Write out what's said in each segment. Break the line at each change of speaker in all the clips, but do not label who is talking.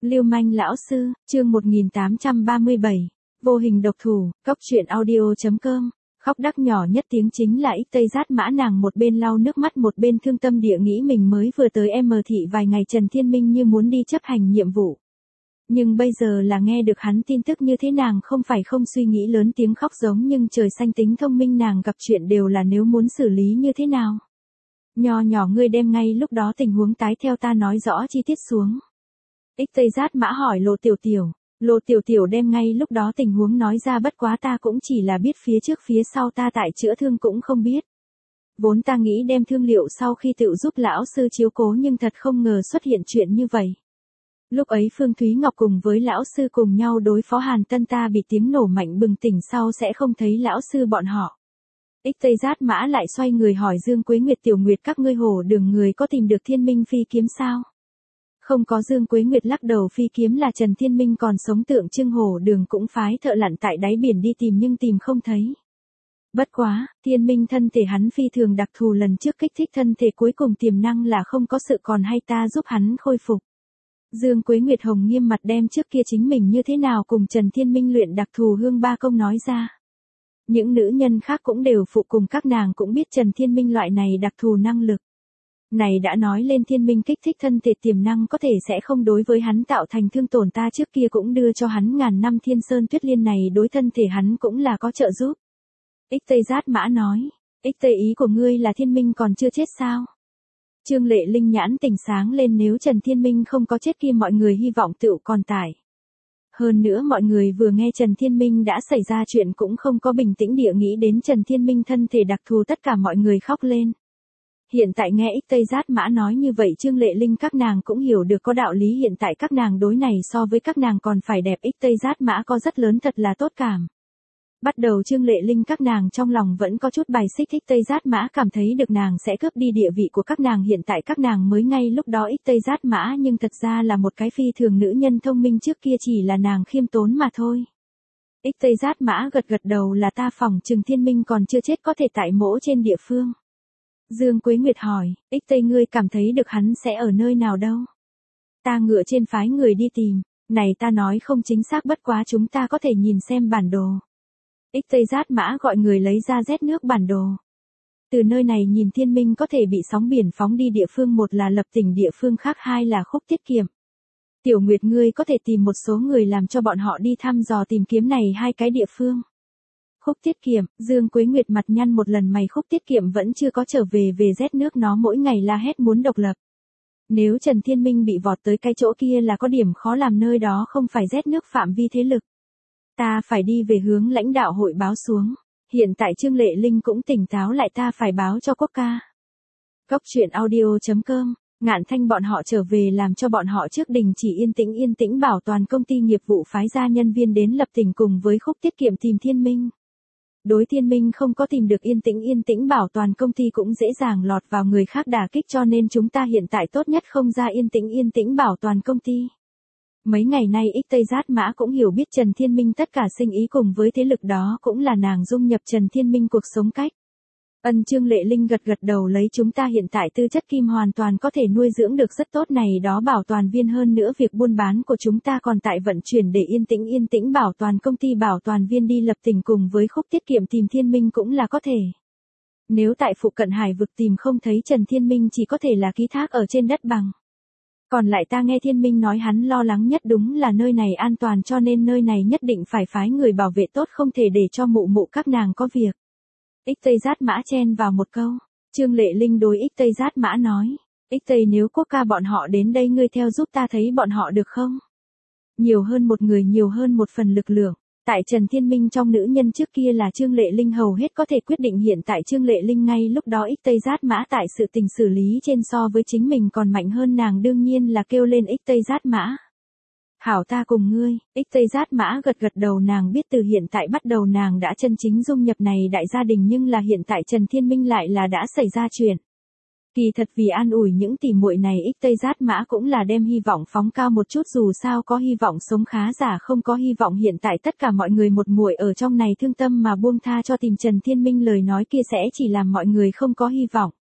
Lưu manh lão sư, chương 1837, vô hình độc thủ, cốc truyện audio.com, khóc đắc nhỏ nhất tiếng chính là Ích Tây Dát Mã. Nàng một bên lau nước mắt một bên thương tâm địa nghĩ mình mới vừa tới M thị vài ngày, Trần Thiên Minh như muốn đi chấp hành nhiệm vụ. Nhưng bây giờ là nghe được hắn tin tức như thế, nàng không phải không suy nghĩ, lớn tiếng khóc giống nhưng trời xanh tính thông minh nàng gặp chuyện đều là nếu muốn xử lý như thế nào. Nho nhỏ ngươi đem ngay lúc đó tình huống tái theo ta nói rõ chi tiết xuống. Ích Tây Dát Mã hỏi Lô Tiểu Tiểu đem ngay lúc đó tình huống nói ra, bất quá ta cũng chỉ là biết phía trước phía sau ta tại chữa thương cũng không biết. Vốn ta nghĩ đem thương liệu sau khi tự giúp lão sư chiếu cố, nhưng thật không ngờ xuất hiện chuyện như vậy. Lúc ấy Phương Thúy Ngọc cùng với lão sư cùng nhau đối phó Hàn Tân, ta bị tiếng nổ mạnh bừng tỉnh, sau sẽ không thấy lão sư bọn họ. Ích Tây Dát Mã lại xoay người hỏi Dương Quế Nguyệt, Tiểu Nguyệt các ngươi Hổ Đường người có tìm được Thiên Minh phi kiếm sao? Không có. Dương Quế Nguyệt lắc đầu, phi kiếm là Trần Thiên Minh còn sống, tượng trưng Hổ Đường cũng phái thợ lặn tại đáy biển đi tìm nhưng tìm không thấy. Bất quá, Thiên Minh thân thể hắn phi thường đặc thù, lần trước kích thích thân thể cuối cùng tiềm năng là không có sự, còn hay ta giúp hắn khôi phục. Dương Quế Nguyệt hồng nghiêm mặt đem trước kia chính mình như thế nào cùng Trần Thiên Minh luyện đặc thù hương ba công nói ra. Những nữ nhân khác cũng đều phụ cùng, các nàng cũng biết Trần Thiên Minh loại này đặc thù năng lực. Này đã nói lên Thiên Minh kích thích thân thể tiềm năng có thể sẽ không đối với hắn tạo thành thương tổn, ta trước kia cũng đưa cho hắn ngàn năm Thiên Sơn Tuyết Liên này đối thân thể hắn cũng là có trợ giúp. Ích Tây Dát Mã nói, Ích Tây ý của ngươi là Thiên Minh còn chưa chết sao? Trương Lệ Linh nhãn tỉnh sáng lên, nếu Trần Thiên Minh không có chết kia mọi người hy vọng tựu còn tại. Hơn nữa mọi người vừa nghe Trần Thiên Minh đã xảy ra chuyện cũng không có bình tĩnh địa nghĩ đến Trần Thiên Minh thân thể đặc thù, tất cả mọi người khóc lên. Hiện tại nghe Ích Tây Dát Mã nói như vậy, Trương Lệ Linh các nàng cũng hiểu được có đạo lý, hiện tại các nàng đối này so với các nàng còn phải đẹp. Ích Tây Dát Mã có rất lớn, thật là tốt cảm. Bắt đầu Trương Lệ Linh các nàng trong lòng vẫn có chút bài xích Ích Tây Dát Mã, cảm thấy được nàng sẽ cướp đi địa vị của các nàng, hiện tại các nàng mới ngay lúc đó Ích Tây Dát Mã nhưng thật ra là một cái phi thường nữ nhân thông minh, trước kia chỉ là nàng khiêm tốn mà thôi. Ích Tây Dát Mã gật gật đầu, là ta phỏng chừng Thiên Minh còn chưa chết, có thể tại mỗ trên địa phương. Dương Quế Nguyệt hỏi, Ích Tây ngươi cảm thấy được hắn sẽ ở nơi nào đâu? Ta ngựa trên phái người đi tìm, này ta nói không chính xác, bất quá chúng ta có thể nhìn xem bản đồ. Ích Tây Dát Mã gọi người lấy ra rét nước bản đồ. Từ nơi này nhìn Thiên Minh có thể bị sóng biển phóng đi địa phương, một là lập tỉnh địa phương khác, hai là Khúc Tiết Kiệm. Tiểu Nguyệt ngươi có thể tìm một số người làm cho bọn họ đi thăm dò tìm kiếm này hai cái địa phương. Khúc Tiết Kiệm, Dương Quế Nguyệt mặt nhăn một lần mày, Khúc Tiết Kiệm vẫn chưa có trở về rét nước, nó mỗi ngày la hét muốn độc lập. Nếu Trần Thiên Minh bị vọt tới cái chỗ kia là có điểm khó làm, nơi đó không phải rét nước phạm vi thế lực. Ta phải đi về hướng lãnh đạo hội báo xuống. Hiện tại Trương Lệ Linh cũng tỉnh táo lại, ta phải báo cho Quốc ca. Cốc truyện audio.com, Ngạn Thanh bọn họ trở về làm cho bọn họ trước đình chỉ yên tĩnh bảo toàn công ty nghiệp vụ, phái ra nhân viên đến lập tỉnh cùng với Khúc Tiết Kiệm tìm Thiên Minh. Đối Thiên Minh không có tìm được yên tĩnh bảo toàn công ty cũng dễ dàng lọt vào người khác đả kích, cho nên chúng ta hiện tại tốt nhất không ra yên tĩnh bảo toàn công ty. Mấy ngày nay Ích Tây Dát Mã cũng hiểu biết Trần Thiên Minh tất cả sinh ý cùng với thế lực, đó cũng là nàng dung nhập Trần Thiên Minh cuộc sống cách. Trương Lệ Linh gật đầu, lấy chúng ta hiện tại tư chất kim hoàn toàn có thể nuôi dưỡng được rất tốt này đó bảo toàn viên, hơn nữa việc buôn bán của chúng ta còn tại vận chuyển, để yên tĩnh bảo toàn công ty bảo toàn viên đi lập tỉnh cùng với Khúc Tiết Kiệm tìm Thiên Minh cũng là có thể. Nếu tại phụ cận hải vực tìm không thấy Trần Thiên Minh, chỉ có thể là ký thác ở trên đất bằng. Còn lại ta nghe Thiên Minh nói hắn lo lắng nhất đúng là nơi này an toàn, cho nên nơi này nhất định phải phái người bảo vệ tốt, không thể để cho mụ các nàng có việc. Ích Tây Dát Mã chen vào một câu. Trương Lệ Linh đối Ích Tây Dát Mã nói, Ích Tây nếu Quốc ca bọn họ đến đây ngươi theo giúp ta thấy bọn họ được không? Nhiều hơn một người nhiều hơn một phần lực lượng. Tại Trần Thiên Minh trong nữ nhân trước kia là Trương Lệ Linh hầu hết có thể quyết định, hiện tại Trương Lệ Linh ngay lúc đó Ích Tây Dát Mã tại sự tình xử lý trên so với chính mình còn mạnh hơn, nàng đương nhiên là kêu lên Ích Tây Dát Mã. Hảo, ta cùng ngươi. Ích Tây Dát Mã gật đầu, nàng biết từ hiện tại bắt đầu nàng đã chân chính dung nhập này đại gia đình, nhưng là hiện tại Trần Thiên Minh lại là đã xảy ra chuyện. Kỳ thật vì an ủi những tỉ muội này, Ích Tây Dát Mã cũng là đem hy vọng phóng cao một chút, dù sao có hy vọng sống khá giả không có hy vọng, hiện tại tất cả mọi người một muội ở trong này thương tâm mà buông tha cho tìm Trần Thiên Minh, lời nói kia sẽ chỉ làm mọi người không có hy vọng.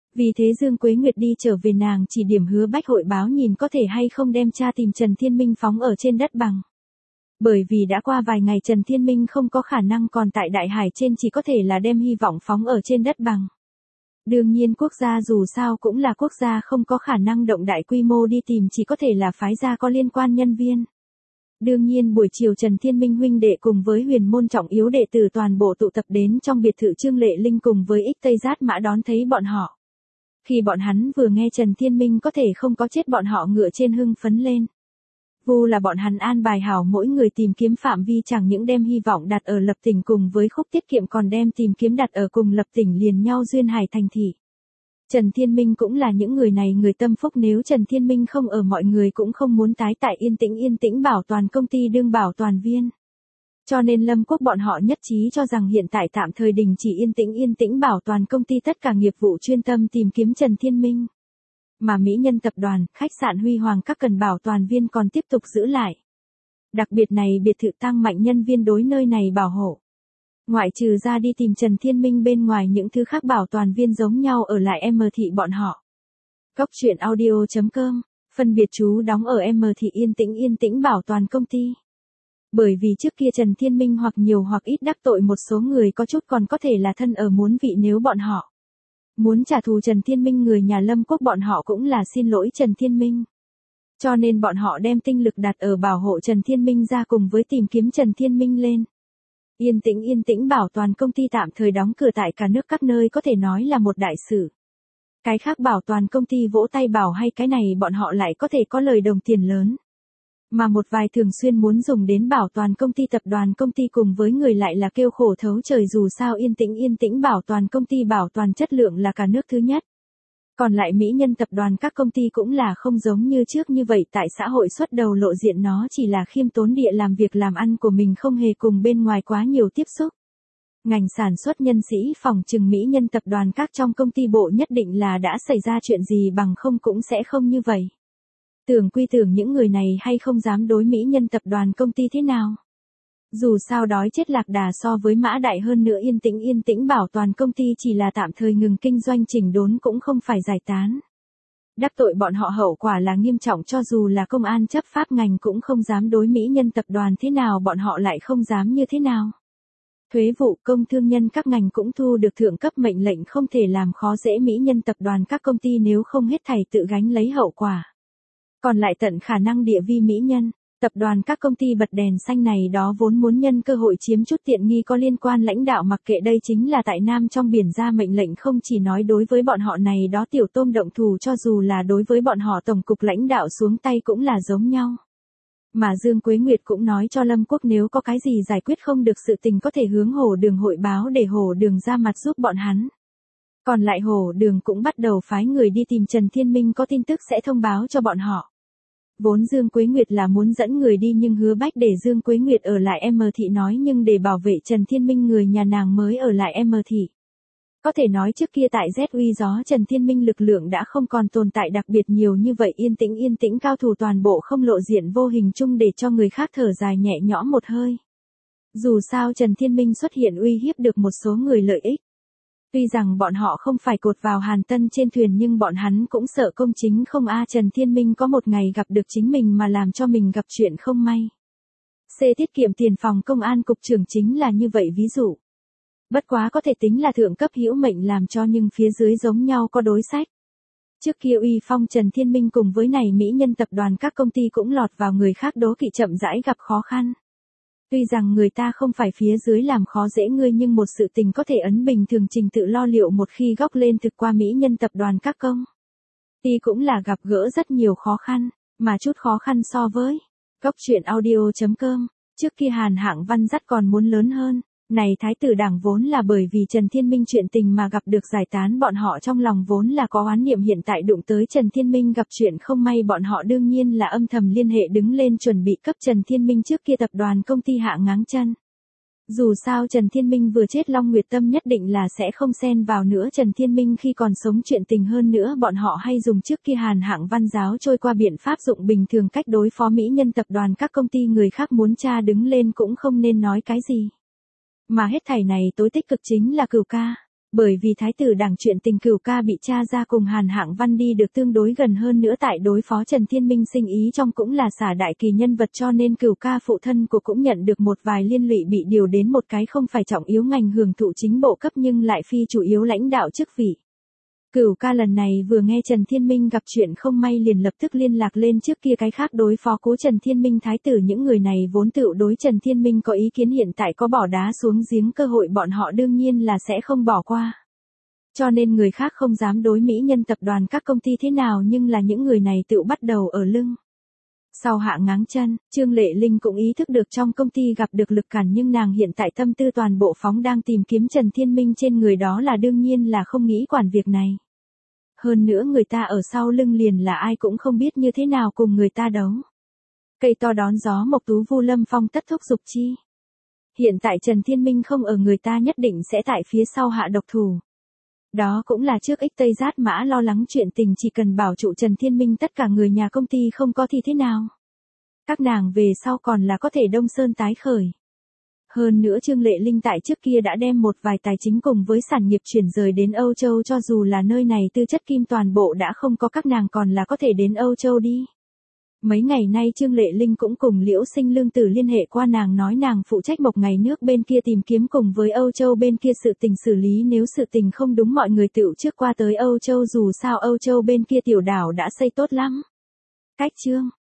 Vì thế Dương Quế Nguyệt đi trở về nàng chỉ điểm Hứa Bách hội báo nhìn có thể hay không đem cha tìm Trần Thiên Minh phóng ở trên đất bằng. Bởi vì đã qua vài ngày Trần Thiên Minh không có khả năng còn tại đại hải trên, chỉ có thể là đem hy vọng phóng ở trên đất bằng. Đương nhiên quốc gia dù sao cũng là quốc gia không có khả năng động đại quy mô đi tìm, chỉ có thể là phái ra có liên quan nhân viên. Đương nhiên buổi chiều Trần Thiên Minh huynh đệ cùng với huyền môn trọng yếu đệ tử toàn bộ tụ tập đến trong biệt thự Trương Lệ Linh cùng với Ích Tây Giát Mã đón thấy bọn họ. Khi bọn hắn vừa nghe Trần Thiên Minh có thể không có chết, bọn họ ngựa trên hưng phấn lên. Vu là bọn hắn an bài hảo mỗi người tìm kiếm phạm vi, chẳng những đem hy vọng đặt ở Lập Tỉnh cùng với Khúc Tiết Kiệm, còn đem tìm kiếm đặt ở cùng Lập Tỉnh liền nhau duyên hải thành thị. Trần Thiên Minh cũng là những người này người tâm phúc, nếu Trần Thiên Minh không ở mọi người cũng không muốn tái tại yên tĩnh bảo toàn công ty đương bảo toàn viên. Cho nên Lâm Quốc bọn họ nhất trí cho rằng hiện tại tạm thời đình chỉ yên tĩnh bảo toàn công ty, tất cả nghiệp vụ chuyên tâm tìm kiếm Trần Thiên Minh. Mà Mỹ Nhân tập đoàn, khách sạn Huy Hoàng các cần bảo toàn viên còn tiếp tục giữ lại. Đặc biệt này biệt thự tăng mạnh nhân viên đối nơi này bảo hộ. Ngoại trừ ra đi tìm Trần Thiên Minh bên ngoài, những thứ khác bảo toàn viên giống nhau ở lại M thị bọn họ. Cốc truyện audio.com, phân biệt chú đóng ở M thị yên tĩnh bảo toàn công ty. Bởi vì trước kia Trần Thiên Minh hoặc nhiều hoặc ít đắc tội một số người, có chút còn có thể là thân ở muốn vị, nếu bọn họ muốn trả thù Trần Thiên Minh, người nhà Lâm Quốc bọn họ cũng là xin lỗi Trần Thiên Minh. Cho nên bọn họ đem tinh lực đặt ở bảo hộ Trần Thiên Minh ra cùng với tìm kiếm Trần Thiên Minh lên. Yên tĩnh bảo toàn công ty tạm thời đóng cửa tại cả nước các nơi, có thể nói là một đại sự. Cái khác bảo toàn công ty vỗ tay bảo hay, cái này bọn họ lại có thể có lời đồng tiền lớn. Mà một vài thường xuyên muốn dùng đến bảo toàn công ty tập đoàn công ty cùng với người lại là kêu khổ thấu trời, dù sao yên tĩnh bảo toàn công ty bảo toàn chất lượng là cả nước thứ nhất. Còn lại Mỹ Nhân tập đoàn các công ty cũng là không giống như trước như vậy, tại xã hội xuất đầu lộ diện, nó chỉ là khiêm tốn địa làm việc làm ăn của mình, không hề cùng bên ngoài quá nhiều tiếp xúc. Ngành sản xuất nhân sĩ phòng trừng Mỹ Nhân tập đoàn các trong công ty bộ nhất định là đã xảy ra chuyện gì, bằng không cũng sẽ không như vậy. Tưởng quy tưởng những người này hay không dám đối Mỹ Nhân tập đoàn công ty thế nào. Dù sao đói chết lạc đà so với mã đại, hơn nữa yên tĩnh bảo toàn công ty chỉ là tạm thời ngừng kinh doanh, chỉnh đốn cũng không phải giải tán. Đắc tội bọn họ hậu quả là nghiêm trọng, cho dù là công an chấp pháp ngành cũng không dám đối Mỹ Nhân tập đoàn thế nào, bọn họ lại không dám như thế nào. Thuế vụ, công thương nhân các ngành cũng thu được thượng cấp mệnh lệnh không thể làm khó dễ Mỹ Nhân tập đoàn các công ty, nếu không hết thảy tự gánh lấy hậu quả. Còn lại tận khả năng địa vi Mỹ Nhân tập đoàn các công ty bật đèn xanh này đó vốn muốn nhân cơ hội chiếm chút tiện nghi, có liên quan lãnh đạo mặc kệ đây chính là tại Nam trong biển ra mệnh lệnh, không chỉ nói đối với bọn họ này đó tiểu tôm động thủ, cho dù là đối với bọn họ tổng cục lãnh đạo xuống tay cũng là giống nhau. Mà Dương Quế Nguyệt cũng nói cho Lâm Quốc nếu có cái gì giải quyết không được sự tình có thể hướng Hổ Đường hội báo để Hổ Đường ra mặt giúp bọn hắn. Còn lại Hổ Đường cũng bắt đầu phái người đi tìm Trần Thiên Minh, có tin tức sẽ thông báo cho bọn họ. Vốn Dương Quế Nguyệt là muốn dẫn người đi, nhưng Hứa Bách để Dương Quế Nguyệt ở lại M thị, nói nhưng để bảo vệ Trần Thiên Minh người nhà nàng mới ở lại M thị. Có thể nói trước kia tại Z uy gió Trần Thiên Minh lực lượng đã không còn tồn tại đặc biệt nhiều như vậy, yên tĩnh cao thủ toàn bộ không lộ diện, vô hình chung để cho người khác thở dài nhẹ nhõm một hơi. Dù sao Trần Thiên Minh xuất hiện uy hiếp được một số người lợi ích. Tuy rằng bọn họ không phải cột vào Hàn Tân trên thuyền, nhưng bọn hắn cũng sợ công chính không Trần Thiên Minh có một ngày gặp được chính mình mà làm cho mình gặp chuyện không may. Tiết kiệm tiền phòng công an cục trưởng chính là như vậy ví dụ. Bất quá có thể tính là thượng cấp hữu mệnh làm cho, nhưng phía dưới giống nhau có đối sách. Trước kia uy phong Trần Thiên Minh cùng với này Mỹ Nhân tập đoàn các công ty cũng lọt vào người khác đố kỵ, chậm rãi gặp khó khăn. Tuy rằng người ta không phải phía dưới làm khó dễ ngươi, nhưng một sự tình có thể ấn bình thường trình tự lo liệu, một khi góc lên thực qua Mỹ Nhân tập đoàn các công ty cũng là gặp gỡ rất nhiều khó khăn, mà chút khó khăn so với Cốc truyện audio.com, trước kia Hàn Hạng Văn dắt còn muốn lớn hơn. Này Thái tử Đảng vốn là bởi vì Trần Thiên Minh chuyện tình mà gặp được giải tán, bọn họ trong lòng vốn là có oán niệm, hiện tại đụng tới Trần Thiên Minh gặp chuyện không may, bọn họ đương nhiên là âm thầm liên hệ đứng lên chuẩn bị cấp Trần Thiên Minh trước kia tập đoàn công ty hạ ngáng chân. Dù sao Trần Thiên Minh vừa chết, Long Nguyệt Tâm nhất định là sẽ không xen vào nữa Trần Thiên Minh khi còn sống chuyện tình, hơn nữa bọn họ hay dùng trước kia Hàn Hạng Văn giáo trôi qua biện pháp dụng bình thường cách đối phó Mỹ Nhân tập đoàn các công ty, người khác muốn tra đứng lên cũng không nên nói cái gì. Mà hết thảy này tối tích cực chính là Cửu ca. Bởi vì thái tử đảng chuyện tình Cửu Ca bị tra ra cùng Hàn Hạng Văn đi được tương đối gần hơn nữa tại đối phó Trần Thiên Minh sinh ý trong cũng là xả đại kỳ nhân vật cho nên Cửu Ca phụ thân của cũng nhận được một vài liên lụy bị điều đến một cái không phải trọng yếu ngành hưởng thụ chính bộ cấp nhưng lại phi chủ yếu lãnh đạo chức vị. Cửu Ca lần này vừa nghe Trần Thiên Minh gặp chuyện không may liền lập tức liên lạc lên trước kia cái khác đối phó cố Trần Thiên Minh thái tử những người này vốn tự đối Trần Thiên Minh có ý kiến hiện tại có bỏ đá xuống giếng cơ hội bọn họ đương nhiên là sẽ không bỏ qua. Cho nên người khác không dám đối mỹ nhân tập đoàn các công ty thế nào nhưng là những người này tự bắt đầu ở lưng. Sau hạ ngáng chân, Trương Lệ Linh cũng ý thức được trong công ty gặp được lực cản nhưng nàng hiện tại tâm tư toàn bộ phóng đang tìm kiếm Trần Thiên Minh trên người đó là đương nhiên là không nghĩ quản việc này. Hơn nữa người ta ở sau lưng liền là ai cũng không biết như thế nào cùng người ta đấu. Cây to đón gió Mộc Tú Vu Lâm Phong tất thúc dục chi. Hiện tại Trần Thiên Minh không ở người ta nhất định sẽ tại phía sau hạ độc thủ. Đó cũng là trước ích Tây Giát Mã lo lắng chuyện tình chỉ cần bảo trụ Trần Thiên Minh tất cả người nhà công ty không có thì thế nào. Các nàng về sau còn là có thể Đông Sơn tái khởi. Hơn nữa Trương Lệ Linh tại trước kia đã đem một vài tài chính cùng với sản nghiệp chuyển rời đến Âu Châu cho dù là nơi này tư chất kim toàn bộ đã không có các nàng còn là có thể đến Âu Châu đi. Mấy ngày nay Trương Lệ Linh cũng cùng Liễu Sinh Lương Tử liên hệ qua nàng nói nàng phụ trách Mộc Ngày nước bên kia tìm kiếm cùng với Âu Châu bên kia sự tình xử lý nếu sự tình không đúng mọi người tựu trước qua tới Âu Châu dù sao Âu Châu bên kia tiểu đảo đã xây tốt lắm. Cách chương